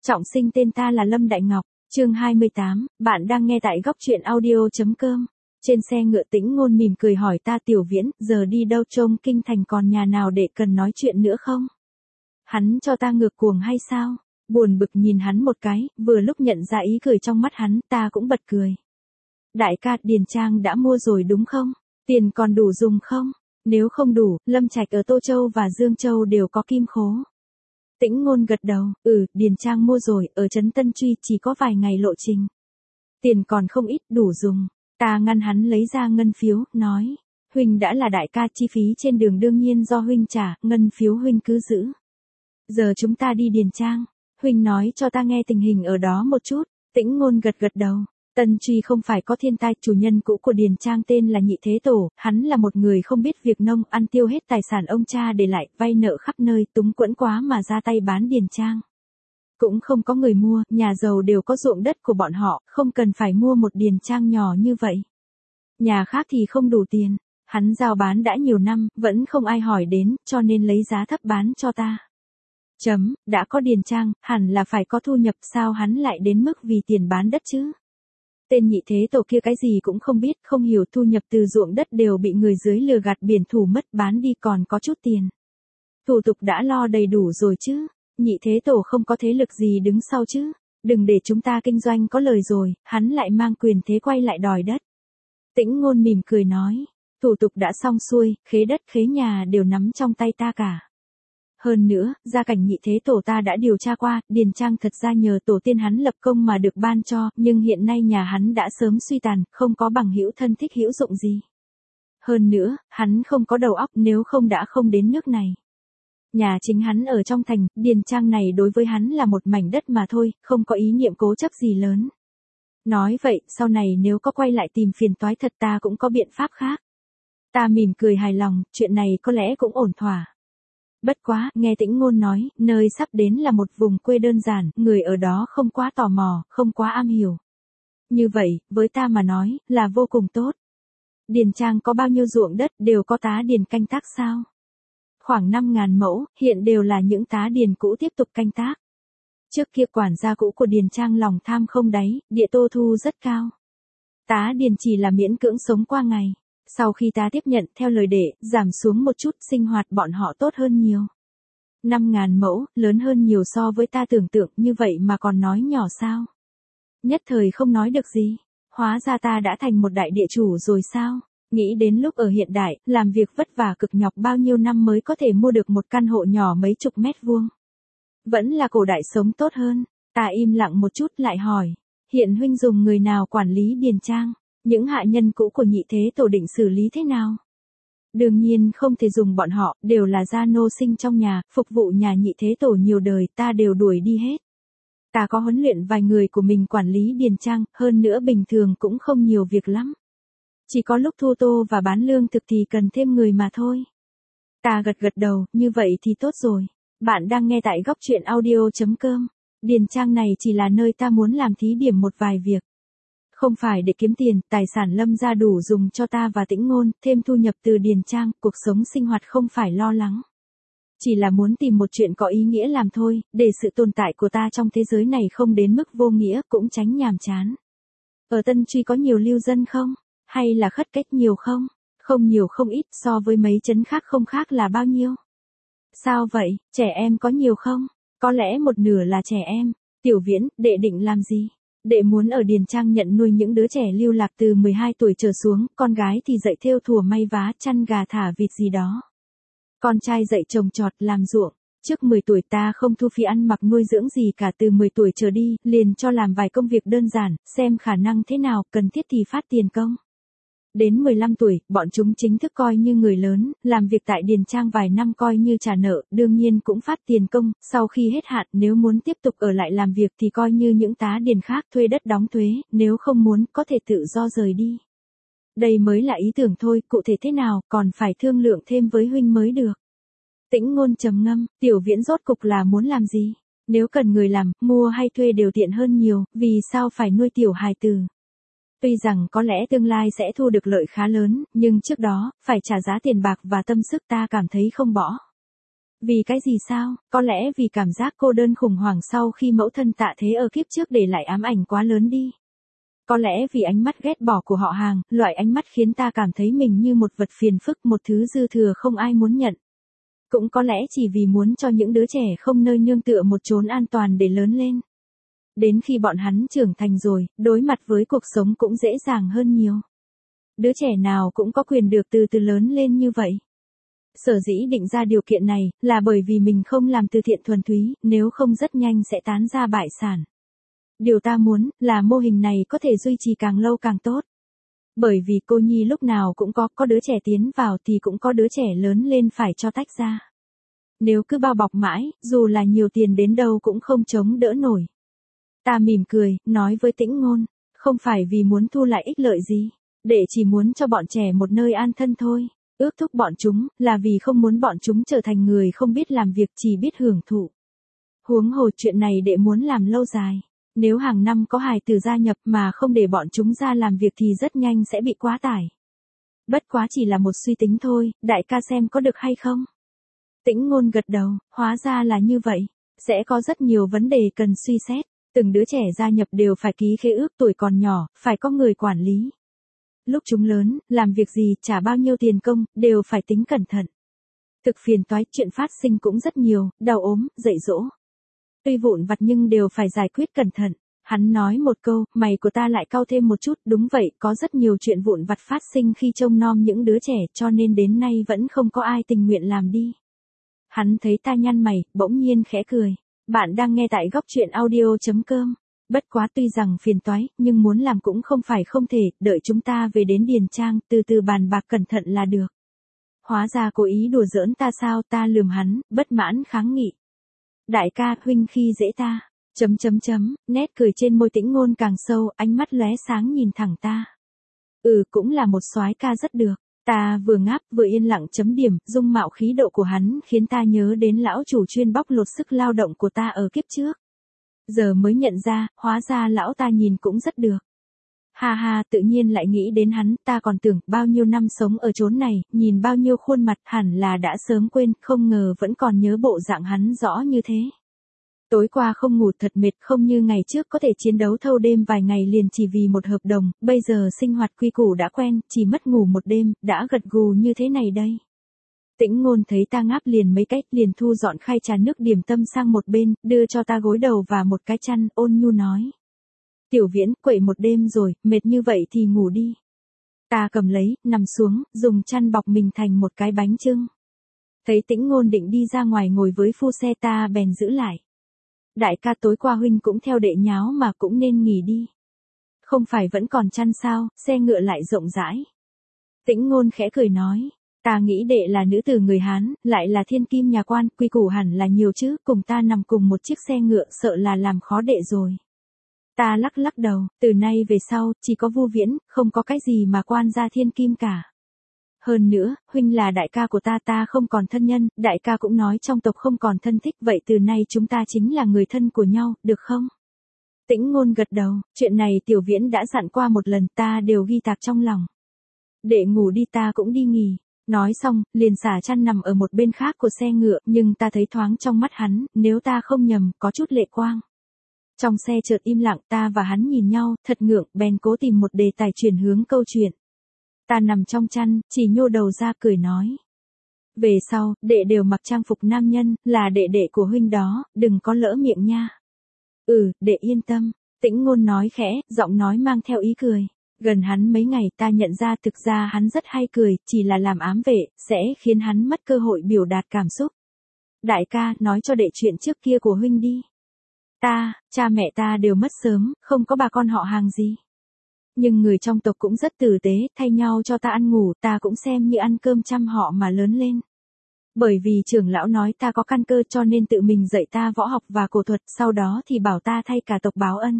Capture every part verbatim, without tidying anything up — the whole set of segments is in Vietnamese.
Trọng sinh tên ta là Lâm Đại Ngọc, chương hai mươi tám, bạn đang nghe tại góc truyện audio.com. Trên xe ngựa Tĩnh Ngôn mỉm cười hỏi ta Tiểu Viễn, giờ đi đâu, trông kinh thành còn nhà nào để cần nói chuyện nữa không? Hắn cho ta ngược cuồng hay sao? Buồn bực nhìn hắn một cái, vừa lúc nhận ra ý cười trong mắt hắn, ta cũng bật cười. Đại ca, điền trang đã mua rồi đúng không? Tiền còn đủ dùng không? Nếu không đủ, Lâm Trạch ở Tô Châu và Dương Châu đều có kim khố. Tĩnh Ngôn gật đầu, ừ, điền trang mua rồi, ở trấn Tân Truy chỉ có vài ngày lộ trình. Tiền còn không ít, đủ dùng. Ta ngăn hắn lấy ra ngân phiếu, nói, huynh đã là đại ca, chi phí trên đường đương nhiên do huynh trả, ngân phiếu huynh cứ giữ. Giờ chúng ta đi điền trang, huynh nói cho ta nghe tình hình ở đó một chút. Tĩnh Ngôn gật gật đầu. Tân Truy không phải có thiên tai, chủ nhân cũ của điền trang tên là Nhị Thế Tổ, hắn là một người không biết việc nông, ăn tiêu hết tài sản ông cha để lại, vay nợ khắp nơi, túng quẫn quá mà ra tay bán điền trang. Cũng không có người mua, nhà giàu đều có ruộng đất của bọn họ, không cần phải mua một điền trang nhỏ như vậy. Nhà khác thì không đủ tiền, hắn giao bán đã nhiều năm, vẫn không ai hỏi đến, cho nên lấy giá thấp bán cho ta. Chấm, đã có điền trang, hẳn là phải có thu nhập, sao hắn lại đến mức vì tiền bán đất chứ? Tên Nhị Thế Tổ kia cái gì cũng không biết, không hiểu thu nhập từ ruộng đất đều bị người dưới lừa gạt biển thủ mất, bán đi còn có chút tiền. Thủ tục đã lo đầy đủ rồi chứ, Nhị Thế Tổ không có thế lực gì đứng sau chứ, đừng để chúng ta kinh doanh có lời rồi, hắn lại mang quyền thế quay lại đòi đất. Tĩnh Ngôn mỉm cười nói, thủ tục đã xong xuôi, khế đất khế nhà đều nắm trong tay ta cả. Hơn nữa, gia cảnh Nhị Thế Tổ ta đã điều tra qua, điền trang thật ra nhờ tổ tiên hắn lập công mà được ban cho, nhưng hiện nay nhà hắn đã sớm suy tàn, không có bằng hữu thân thích hữu dụng gì. Hơn nữa, hắn không có đầu óc, nếu không đã không đến nước này. Nhà chính hắn ở trong thành, điền trang này đối với hắn là một mảnh đất mà thôi, không có ý niệm cố chấp gì lớn. Nói vậy, sau này nếu có quay lại tìm phiền toái thật ta cũng có biện pháp khác. Ta mỉm cười hài lòng, chuyện này có lẽ cũng ổn thỏa. Bất quá, nghe Tĩnh Ngôn nói, nơi sắp đến là một vùng quê đơn giản, người ở đó không quá tò mò, không quá am hiểu. Như vậy, với ta mà nói, là vô cùng tốt. Điền trang có bao nhiêu ruộng đất, đều có tá điền canh tác sao? Khoảng năm ngàn mẫu, hiện đều là những tá điền cũ tiếp tục canh tác. Trước kia quản gia cũ của điền trang lòng tham không đáy, địa tô thu rất cao. Tá điền chỉ là miễn cưỡng sống qua ngày. Sau khi ta tiếp nhận theo lời đệ, giảm xuống một chút, sinh hoạt bọn họ tốt hơn nhiều. Năm ngàn mẫu, lớn hơn nhiều so với ta tưởng tượng, như vậy mà còn nói nhỏ sao? Nhất thời không nói được gì. Hóa ra ta đã thành một đại địa chủ rồi sao? Nghĩ đến lúc ở hiện đại, làm việc vất vả cực nhọc bao nhiêu năm mới có thể mua được một căn hộ nhỏ mấy chục mét vuông. Vẫn là cổ đại sống tốt hơn. Ta im lặng một chút lại hỏi. Hiện huynh dùng người nào quản lý điền trang? Những hạ nhân cũ của Nhị Thế Tổ định xử lý thế nào? Đương nhiên không thể dùng bọn họ, đều là gia nô sinh trong nhà, phục vụ nhà Nhị Thế Tổ nhiều đời, ta đều đuổi đi hết. Ta có huấn luyện vài người của mình quản lý điền trang, hơn nữa bình thường cũng không nhiều việc lắm. Chỉ có lúc thu tô và bán lương thực thì cần thêm người mà thôi. Ta gật gật đầu, như vậy thì tốt rồi. Bạn đang nghe tại góc truyện audio.com. Điền trang này chỉ là nơi ta muốn làm thí điểm một vài việc. Không phải để kiếm tiền, tài sản Lâm gia đủ dùng cho ta và Tĩnh Ngôn, thêm thu nhập từ điền trang, cuộc sống sinh hoạt không phải lo lắng. Chỉ là muốn tìm một chuyện có ý nghĩa làm thôi, để sự tồn tại của ta trong thế giới này không đến mức vô nghĩa, cũng tránh nhàm chán. Ở Tân Truy có nhiều lưu dân không? Hay là khất cách nhiều không? Không nhiều không ít, so với mấy trấn khác không khác là bao nhiêu? Sao vậy, trẻ em có nhiều không? Có lẽ một nửa là trẻ em. Tiểu Viễn, đệ định làm gì? Đệ muốn ở điền trang nhận nuôi những đứa trẻ lưu lạc từ mười hai tuổi trở xuống, con gái thì dạy thêu thùa may vá, chăn gà thả vịt gì đó. Con trai dạy trồng trọt, làm ruộng. Trước mười tuổi ta không thu phí ăn mặc nuôi dưỡng gì cả, từ mười tuổi trở đi, liền cho làm vài công việc đơn giản, xem khả năng thế nào, cần thiết thì phát tiền công. Đến mười lăm tuổi, bọn chúng chính thức coi như người lớn, làm việc tại điền trang vài năm coi như trả nợ, đương nhiên cũng phát tiền công, sau khi hết hạn, nếu muốn tiếp tục ở lại làm việc thì coi như những tá điền khác thuê đất đóng thuế, nếu không muốn, có thể tự do rời đi. Đây mới là ý tưởng thôi, cụ thể thế nào, còn phải thương lượng thêm với huynh mới được. Tĩnh Ngôn trầm ngâm, Tiểu Viễn rốt cục là muốn làm gì? Nếu cần người làm, mua hay thuê đều tiện hơn nhiều, vì sao phải nuôi tiểu hài tử? Tuy rằng có lẽ tương lai sẽ thu được lợi khá lớn, nhưng trước đó, phải trả giá tiền bạc và tâm sức ta cảm thấy không bỏ. Vì cái gì sao? Có lẽ vì cảm giác cô đơn khủng hoảng sau khi mẫu thân tạ thế ở kiếp trước để lại ám ảnh quá lớn đi. Có lẽ vì ánh mắt ghét bỏ của họ hàng, loại ánh mắt khiến ta cảm thấy mình như một vật phiền phức, một thứ dư thừa không ai muốn nhận. Cũng có lẽ chỉ vì muốn cho những đứa trẻ không nơi nương tựa một chốn an toàn để lớn lên. Đến khi bọn hắn trưởng thành rồi, đối mặt với cuộc sống cũng dễ dàng hơn nhiều. Đứa trẻ nào cũng có quyền được từ từ lớn lên như vậy. Sở dĩ định ra điều kiện này, là bởi vì mình không làm từ thiện thuần túy, nếu không rất nhanh sẽ tán ra bại sản. Điều ta muốn, là mô hình này có thể duy trì càng lâu càng tốt. Bởi vì cô nhi lúc nào cũng có, có đứa trẻ tiến vào thì cũng có đứa trẻ lớn lên phải cho tách ra. Nếu cứ bao bọc mãi, dù là nhiều tiền đến đâu cũng không chống đỡ nổi. Ta mỉm cười, nói với Tĩnh Ngôn, không phải vì muốn thu lại ích lợi gì, để chỉ muốn cho bọn trẻ một nơi an thân thôi. Ước thúc bọn chúng, là vì không muốn bọn chúng trở thành người không biết làm việc chỉ biết hưởng thụ. Huống hồ chuyện này đệ muốn làm lâu dài. Nếu hàng năm có hài tử gia nhập mà không để bọn chúng ra làm việc thì rất nhanh sẽ bị quá tải. Bất quá chỉ là một suy tính thôi, đại ca xem có được hay không? Tĩnh Ngôn gật đầu, hóa ra là như vậy. Sẽ có rất nhiều vấn đề cần suy xét. Từng đứa trẻ gia nhập đều phải ký khế ước tuổi còn nhỏ, phải có người quản lý. Lúc chúng lớn, làm việc gì, trả bao nhiêu tiền công, đều phải tính cẩn thận. Thực phiền toái, chuyện phát sinh cũng rất nhiều, đau ốm, dạy dỗ. Tuy vụn vặt nhưng đều phải giải quyết cẩn thận. Hắn nói một câu, mày của ta lại cau thêm một chút, đúng vậy, có rất nhiều chuyện vụn vặt phát sinh khi trông nom những đứa trẻ cho nên đến nay vẫn không có ai tình nguyện làm đi. Hắn thấy ta nhăn mày, bỗng nhiên khẽ cười. Bạn đang nghe tại góc truyện audio chấm com. Bất quá tuy rằng phiền toái, nhưng muốn làm cũng không phải không thể, đợi chúng ta về đến Điền Trang, từ từ bàn bạc cẩn thận là được. Hóa ra cố ý đùa giỡn ta sao, ta lườm hắn, bất mãn kháng nghị. Đại ca, huynh khi dễ ta, chấm chấm chấm, nét cười trên môi Tĩnh Ngôn càng sâu, ánh mắt lóe sáng nhìn thẳng ta. Ừ, cũng là một soái ca rất được. Ta vừa ngáp vừa yên lặng chấm điểm, dung mạo khí độ của hắn khiến ta nhớ đến lão chủ chuyên bóc lột sức lao động của ta ở kiếp trước. Giờ mới nhận ra, hóa ra lão ta nhìn cũng rất được. Ha ha, tự nhiên lại nghĩ đến hắn, ta còn tưởng bao nhiêu năm sống ở chốn này, nhìn bao nhiêu khuôn mặt hẳn là đã sớm quên, không ngờ vẫn còn nhớ bộ dạng hắn rõ như thế. Tối qua không ngủ thật mệt, không như ngày trước có thể chiến đấu thâu đêm vài ngày liền chỉ vì một hợp đồng, bây giờ sinh hoạt quy củ đã quen, chỉ mất ngủ một đêm, đã gật gù như thế này đây. Tĩnh Ngôn thấy ta ngáp liền mấy cách, liền thu dọn khay trà nước điểm tâm sang một bên, đưa cho ta gối đầu và một cái chăn, ôn nhu nói. Tiểu Viễn, quậy một đêm rồi, mệt như vậy thì ngủ đi. Ta cầm lấy, nằm xuống, dùng chăn bọc mình thành một cái bánh chưng. Thấy Tĩnh Ngôn định đi ra ngoài ngồi với phu xe ta bèn giữ lại. Đại ca, tối qua huynh cũng theo đệ nháo mà cũng nên nghỉ đi. Không phải vẫn còn chăn sao, xe ngựa lại rộng rãi. Tĩnh Ngôn khẽ cười nói. Ta nghĩ đệ là nữ tử người Hán, lại là thiên kim nhà quan, quy củ hẳn là nhiều chứ, cùng ta nằm cùng một chiếc xe ngựa sợ là làm khó đệ rồi. Ta lắc lắc đầu, từ nay về sau, chỉ có Vu Viễn, không có cái gì mà quan gia thiên kim cả. Hơn nữa, huynh là đại ca của ta, ta không còn thân nhân, đại ca cũng nói trong tộc không còn thân thích, vậy từ nay chúng ta chính là người thân của nhau, được không? Tĩnh Ngôn gật đầu, chuyện này Tiểu Viễn đã dặn qua một lần, ta đều ghi tạc trong lòng. Đệ ngủ đi, ta cũng đi nghỉ. Nói xong, liền xả chăn nằm ở một bên khác của xe ngựa, nhưng ta thấy thoáng trong mắt hắn, nếu ta không nhầm, có chút lệ quang. Trong xe chợt im lặng, ta và hắn nhìn nhau, thật ngượng, bèn cố tìm một đề tài chuyển hướng câu chuyện. Ta nằm trong chăn, chỉ nhô đầu ra cười nói. Về sau, đệ đều mặc trang phục nam nhân, là đệ đệ của huynh đó, đừng có lỡ miệng nha. Ừ, đệ yên tâm, Tĩnh Ngôn nói khẽ, giọng nói mang theo ý cười. Gần hắn mấy ngày ta nhận ra thực ra hắn rất hay cười, chỉ là làm ám vệ, sẽ khiến hắn mất cơ hội biểu đạt cảm xúc. Đại ca, nói cho đệ chuyện trước kia của huynh đi. Ta, cha mẹ ta đều mất sớm, không có bà con họ hàng gì. Nhưng người trong tộc cũng rất tử tế, thay nhau cho ta ăn ngủ, ta cũng xem như ăn cơm chăm họ mà lớn lên. Bởi vì trưởng lão nói ta có căn cơ cho nên tự mình dạy ta võ học và cổ thuật, sau đó thì bảo ta thay cả tộc báo ân.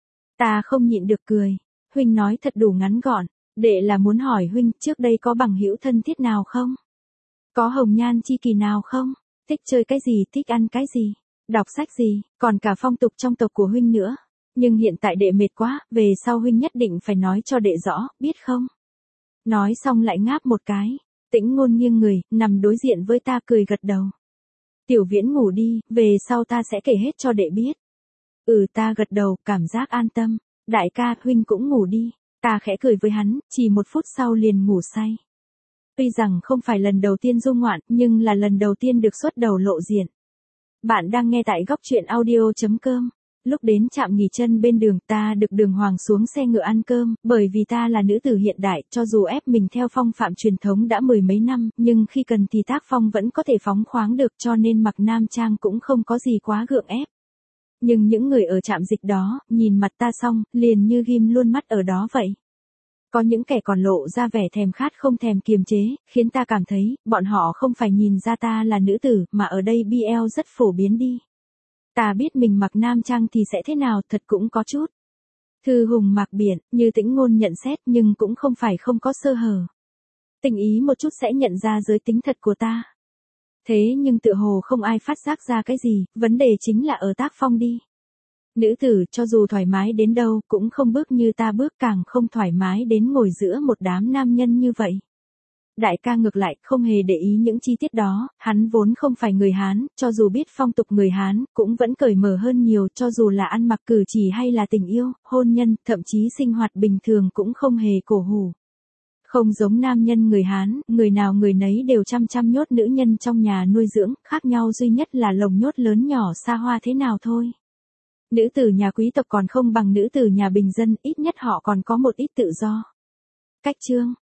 Ta không nhịn được cười. Huynh nói thật đủ ngắn gọn, đệ là muốn hỏi huynh trước đây có bằng hữu thân thiết nào không? Có hồng nhan chi kỷ nào không? Thích chơi cái gì, thích ăn cái gì? Đọc sách gì, còn cả phong tục trong tộc của huynh nữa. Nhưng hiện tại đệ mệt quá, về sau huynh nhất định phải nói cho đệ rõ, biết không? Nói xong lại ngáp một cái. Tĩnh Ngôn nghiêng người, nằm đối diện với ta cười gật đầu. Tiểu Viễn ngủ đi, về sau ta sẽ kể hết cho đệ biết. Ừ, ta gật đầu, cảm giác an tâm. Đại ca, huynh cũng ngủ đi. Ta khẽ cười với hắn, chỉ một phút sau liền ngủ say. Tuy rằng không phải lần đầu tiên du ngoạn, nhưng là lần đầu tiên được xuất đầu lộ diện. Bạn đang nghe tại góc truyện audio.com. Lúc đến trạm nghỉ chân bên đường, ta được Đường Hoàng xuống xe ngựa ăn cơm, bởi vì ta là nữ tử hiện đại, cho dù ép mình theo phong phạm truyền thống đã mười mấy năm, nhưng khi cần thì tác phong vẫn có thể phóng khoáng được, cho nên mặc nam trang cũng không có gì quá gượng ép. Nhưng những người ở trạm dịch đó, nhìn mặt ta xong, liền như ghim luôn mắt ở đó vậy. Có những kẻ còn lộ ra vẻ thèm khát không thèm kiềm chế, khiến ta cảm thấy, bọn họ không phải nhìn ra ta là nữ tử, mà ở đây bê lờ rất phổ biến đi. Ta biết mình mặc nam trang thì sẽ thế nào, thật cũng có chút. Thư hùng mạc biển, Như Tĩnh Ngôn nhận xét, nhưng cũng không phải không có sơ hở. Tình ý một chút sẽ nhận ra giới tính thật của ta. Thế nhưng tựa hồ không ai phát giác ra cái gì, vấn đề chính là ở tác phong đi. Nữ tử cho dù thoải mái đến đâu, cũng không bước như ta bước, càng không thoải mái đến ngồi giữa một đám nam nhân như vậy. Đại ca ngược lại, không hề để ý những chi tiết đó, hắn vốn không phải người Hán, cho dù biết phong tục người Hán, cũng vẫn cởi mở hơn nhiều, cho dù là ăn mặc cử chỉ hay là tình yêu, hôn nhân, thậm chí sinh hoạt bình thường cũng không hề cổ hủ. Không giống nam nhân người Hán, người nào người nấy đều chăm chăm nhốt nữ nhân trong nhà nuôi dưỡng, khác nhau duy nhất là lồng nhốt lớn nhỏ xa hoa thế nào thôi. Nữ tử nhà quý tộc còn không bằng nữ tử nhà bình dân, ít nhất họ còn có một ít tự do. Cách chương